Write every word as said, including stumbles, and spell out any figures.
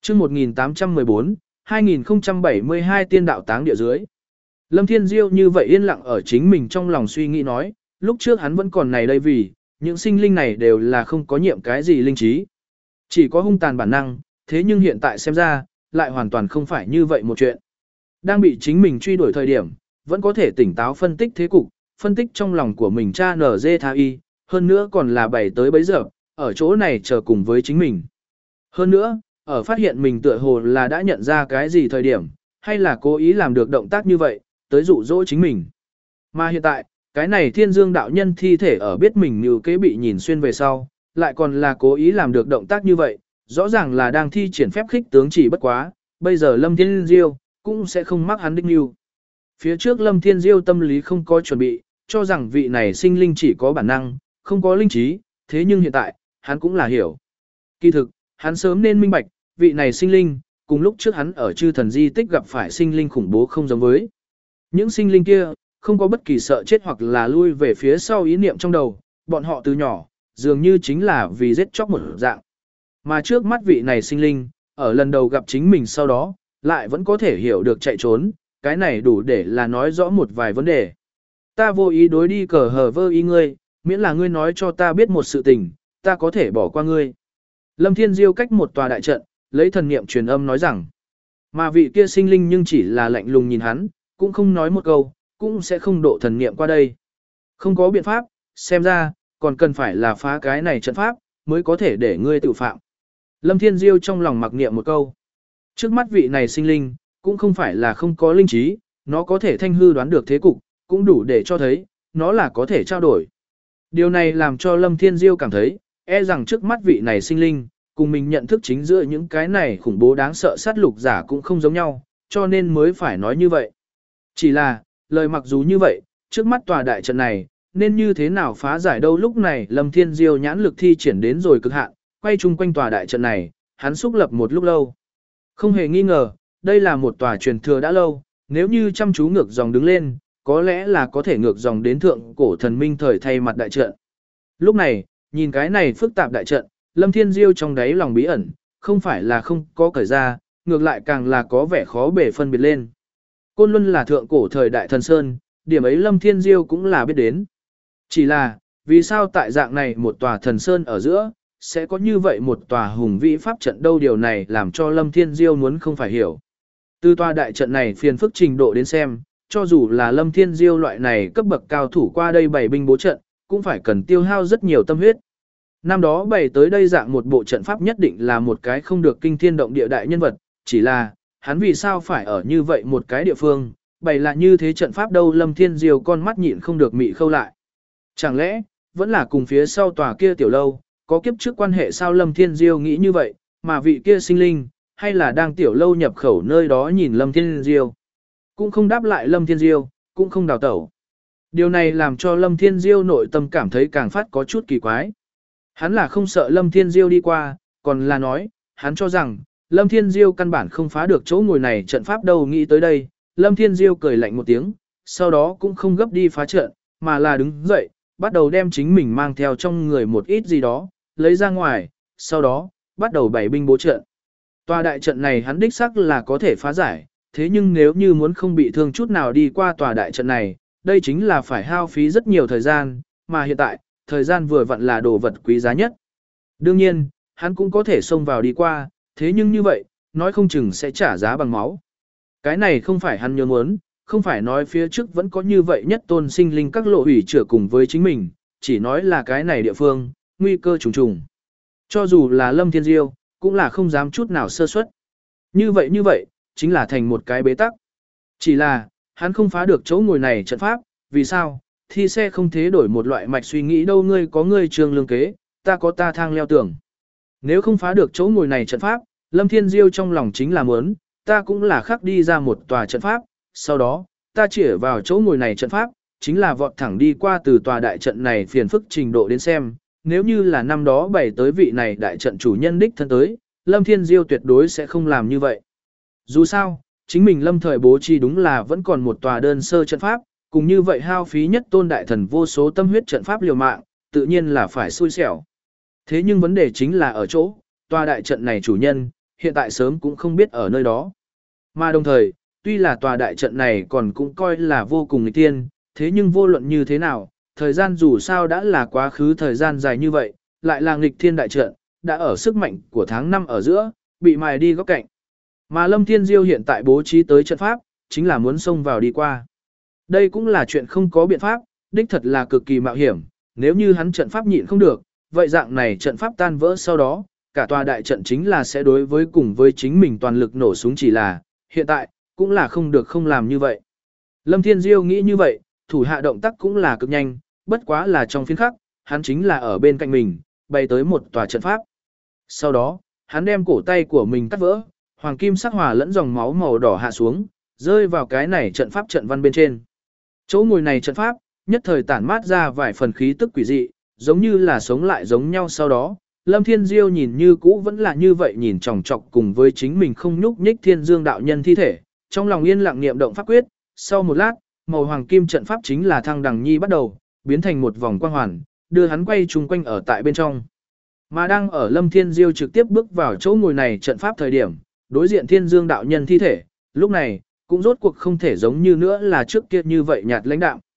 chương một nghìn tám trăm mười bốn, hai nghìn không trăm bảy mươi hai tiên đạo táng địa dưới. Lâm Thiên Diêu như vậy yên lặng ở chính mình trong lòng suy nghĩ nói, lúc trước hắn vẫn còn này đây vì, những sinh linh này đều là không có nhiệm cái gì linh trí. Chỉ có hung tàn bản năng, thế nhưng hiện tại xem ra, lại hoàn toàn không phải như vậy một chuyện. Đang bị chính mình truy đuổi thời điểm, vẫn có thể tỉnh táo phân tích thế cục, phân tích trong lòng của mình cha nở dê tha y, hơn nữa còn là bảy tới bấy giờ, ở chỗ này chờ cùng với chính mình. Hơn nữa, ở phát hiện mình tựa hồ là đã nhận ra cái gì thời điểm, hay là cố ý làm được động tác như vậy, tới dụ dỗ chính mình. Mà hiện tại, cái này thiên dương đạo nhân thi thể ở biết mình như kế bị nhìn xuyên về sau, lại còn là cố ý làm được động tác như vậy, rõ ràng là đang thi triển phép khích tướng chỉ bất quá, bây giờ Lâm Thiên Diêu cũng sẽ không mắc hắn đích mưu. Phía trước Lâm Thiên Diêu tâm lý không có chuẩn bị, cho rằng vị này sinh linh chỉ có bản năng, không có linh trí, thế nhưng hiện tại, hắn cũng là hiểu. Kỳ thực, hắn sớm nên minh bạch, vị này sinh linh, cùng lúc trước hắn ở chư thần di tích gặp phải sinh linh khủng bố không giống với. Những sinh linh kia, không có bất kỳ sợ chết hoặc là lui về phía sau ý niệm trong đầu, bọn họ từ nhỏ, dường như chính là vì giết chóc một dạng. Mà trước mắt vị này sinh linh, ở lần đầu gặp chính mình sau đó, lại vẫn có thể hiểu được chạy trốn, cái này đủ để là nói rõ một vài vấn đề. Ta vô ý đối đi cờ hờ vơ ý ngươi, miễn là ngươi nói cho ta biết một sự tình, ta có thể bỏ qua ngươi. Lâm Thiên Diêu cách một tòa đại trận, lấy thần niệm truyền âm nói rằng, mà vị kia sinh linh nhưng chỉ là lạnh lùng nhìn hắn, cũng không nói một câu, cũng sẽ không độ thần niệm qua đây. Không có biện pháp, xem ra, còn cần phải là phá cái này trận pháp, mới có thể để ngươi tự phạm. Lâm Thiên Diêu trong lòng mặc niệm một câu. Trước mắt vị này sinh linh, cũng không phải là không có linh trí, nó có thể thanh hư đoán được thế cục, cũng đủ để cho thấy, nó là có thể trao đổi. Điều này làm cho Lâm Thiên Diêu cảm thấy, e rằng trước mắt vị này sinh linh, cùng mình nhận thức chính giữa những cái này khủng bố đáng sợ sát lục giả cũng không giống nhau, cho nên mới phải nói như vậy. Chỉ là, lời mặc dù như vậy, trước mắt tòa đại trận này, nên như thế nào phá giải đâu lúc này Lâm Thiên Diêu nhãn lực thi triển đến rồi cực hạn, quay chung quanh tòa đại trận này, hắn xúc lập một lúc lâu. Không hề nghi ngờ, đây là một tòa truyền thừa đã lâu, nếu như chăm chú ngược dòng đứng lên, có lẽ là có thể ngược dòng đến thượng cổ thần minh thời thay mặt đại trận. Lúc này, nhìn cái này phức tạp đại trận, Lâm Thiên Diêu trong đáy lòng bí ẩn, không phải là không có cởi ra, ngược lại càng là có vẻ khó bể phân biệt lên. Côn Luân là thượng cổ thời đại thần sơn, điểm ấy Lâm Thiên Diêu cũng là biết đến. Chỉ là, vì sao tại dạng này một tòa thần sơn ở giữa, sẽ có như vậy một tòa hùng vĩ pháp trận đâu điều này làm cho Lâm Thiên Diêu muốn không phải hiểu. Từ tòa đại trận này phiền phức trình độ đến xem, cho dù là Lâm Thiên Diêu loại này cấp bậc cao thủ qua đây bày binh bố trận, cũng phải cần tiêu hao rất nhiều tâm huyết. Năm đó bày tới đây dạng một bộ trận pháp nhất định là một cái không được kinh thiên động địa đại nhân vật, chỉ là, hắn vì sao phải ở như vậy một cái địa phương, bày lại như thế trận pháp đâu Lâm Thiên Diêu con mắt nhịn không được mị khâu lại. Chẳng lẽ, vẫn là cùng phía sau tòa kia tiểu lâu, có kiếp trước quan hệ sao Lâm Thiên Diêu nghĩ như vậy, mà vị kia sinh linh, hay là đang tiểu lâu nhập khẩu nơi đó nhìn Lâm Thiên Diêu. Cũng không đáp lại Lâm Thiên Diêu, cũng không đào tẩu. Điều này làm cho Lâm Thiên Diêu nội tâm cảm thấy càng phát có chút kỳ quái. Hắn là không sợ Lâm Thiên Diêu đi qua, còn là nói, hắn cho rằng, Lâm Thiên Diêu căn bản không phá được chỗ ngồi này trận pháp đâu nghĩ tới đây, Lâm Thiên Diêu cười lạnh một tiếng, sau đó cũng không gấp đi phá trận, mà là đứng dậy, bắt đầu đem chính mình mang theo trong người một ít gì đó, lấy ra ngoài, sau đó, bắt đầu bày binh bố trận. Tòa đại trận này hắn đích xác là có thể phá giải, thế nhưng nếu như muốn không bị thương chút nào đi qua tòa đại trận này, đây chính là phải hao phí rất nhiều thời gian, mà hiện tại, thời gian vừa vặn là đồ vật quý giá nhất. Đương nhiên, hắn cũng có thể xông vào đi qua, thế nhưng như vậy, nói không chừng sẽ trả giá bằng máu. Cái này không phải hắn nhớ muốn, không phải nói phía trước vẫn có như vậy nhất tôn sinh linh các lộ hủy trở cùng với chính mình, chỉ nói là cái này địa phương, nguy cơ trùng trùng. Cho dù là Lâm Thiên Diêu, cũng là không dám chút nào sơ suất. Như vậy như vậy, chính là thành một cái bế tắc. Chỉ là, hắn không phá được chỗ ngồi này trận pháp, vì sao? Thi xe không thế đổi một loại mạch suy nghĩ đâu ngươi có ngươi trường lương kế, ta có ta thang leo tường. Nếu không phá được chỗ ngồi này trận pháp, Lâm Thiên Diêu trong lòng chính là muốn, ta cũng là khắc đi ra một tòa trận pháp, sau đó, ta chỉ vào chỗ ngồi này trận pháp, chính là vọt thẳng đi qua từ tòa đại trận này phiền phức trình độ đến xem, nếu như là năm đó bày tới vị này đại trận chủ nhân đích thân tới, Lâm Thiên Diêu tuyệt đối sẽ không làm như vậy. Dù sao, chính mình lâm thời bố trí đúng là vẫn còn một tòa đơn sơ trận pháp, cùng như vậy hao phí nhất tôn đại thần vô số tâm huyết trận pháp liều mạng, tự nhiên là phải xui xẻo. Thế nhưng vấn đề chính là ở chỗ, tòa đại trận này chủ nhân, hiện tại sớm cũng không biết ở nơi đó. Mà đồng thời, tuy là tòa đại trận này còn cũng coi là vô cùng nghịch thiên, thế nhưng vô luận như thế nào, thời gian dù sao đã là quá khứ thời gian dài như vậy, lại là nghịch thiên đại trận, đã ở sức mạnh của tháng năm ở giữa, bị mài đi góc cạnh. Mà Lâm Thiên Diêu hiện tại bố trí tới trận pháp, chính là muốn xông vào đi qua. Đây cũng là chuyện không có biện pháp, đích thật là cực kỳ mạo hiểm, nếu như hắn trận pháp nhịn không được, vậy dạng này trận pháp tan vỡ sau đó, cả tòa đại trận chính là sẽ đối với cùng với chính mình toàn lực nổ súng chỉ là, hiện tại, cũng là không được không làm như vậy. Lâm Thiên Diêu nghĩ như vậy, thủ hạ động tác cũng là cực nhanh, bất quá là trong phiên khắc, hắn chính là ở bên cạnh mình, bay tới một tòa trận pháp. Sau đó, hắn đem cổ tay của mình cắt vỡ, hoàng kim sắc hòa lẫn dòng máu màu đỏ hạ xuống, rơi vào cái này trận pháp trận văn bên trên. Chỗ ngồi này trận pháp, nhất thời tản mát ra vài phần khí tức quỷ dị, giống như là sống lại giống nhau sau đó. Lâm Thiên Diêu nhìn như cũ vẫn là như vậy nhìn chòng chọc cùng với chính mình không nhúc nhích Thiên Dương đạo nhân thi thể, trong lòng yên lặng niệm động pháp quyết, sau một lát, màu hoàng kim trận pháp chính là thăng đằng nhi bắt đầu, biến thành một vòng quang hoàn, đưa hắn quay chung quanh ở tại bên trong. Mà đang ở Lâm Thiên Diêu trực tiếp bước vào chỗ ngồi này trận pháp thời điểm, đối diện Thiên Dương đạo nhân thi thể, lúc này, cũng rốt cuộc không thể giống như nữa là trước kia như vậy nhạt lãnh đạm,